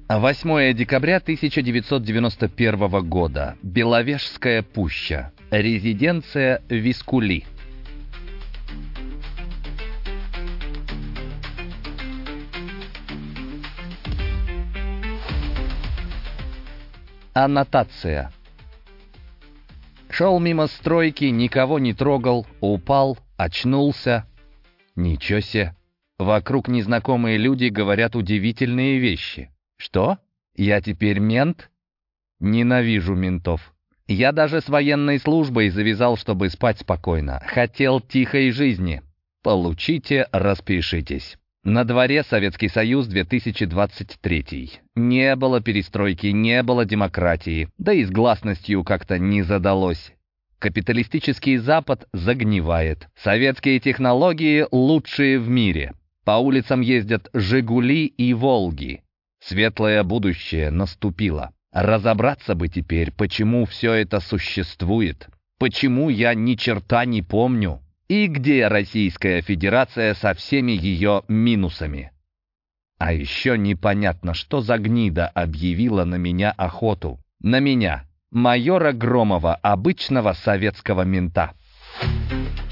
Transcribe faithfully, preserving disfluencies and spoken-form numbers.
восьмое декабря тысяча девятьсот девяносто первого года. Беловежская пуща. Резиденция Вискули. Аннотация. Шел мимо стройки, никого не трогал, упал, очнулся. Ничего се. Вокруг незнакомые люди говорят удивительные вещи. Что? Я теперь мент? Ненавижу ментов. Я даже с военной службой завязал, чтобы спать спокойно. Хотел тихой жизни. Получите, распишитесь. На дворе Советский Союз две тысячи двадцать третий. Не было перестройки, не было демократии. Да и с гласностью как-то не задалось. Капиталистический Запад загнивает. Советские технологии лучшие в мире. По улицам ездят «Жигули» и «Волги». Светлое будущее наступило. Разобраться бы теперь, почему все это существует. Почему я ни черта не помню. И где Российская Федерация со всеми ее минусами. А еще непонятно, что за гнида объявила на меня охоту. На меня, майора Громова, обычного советского мента.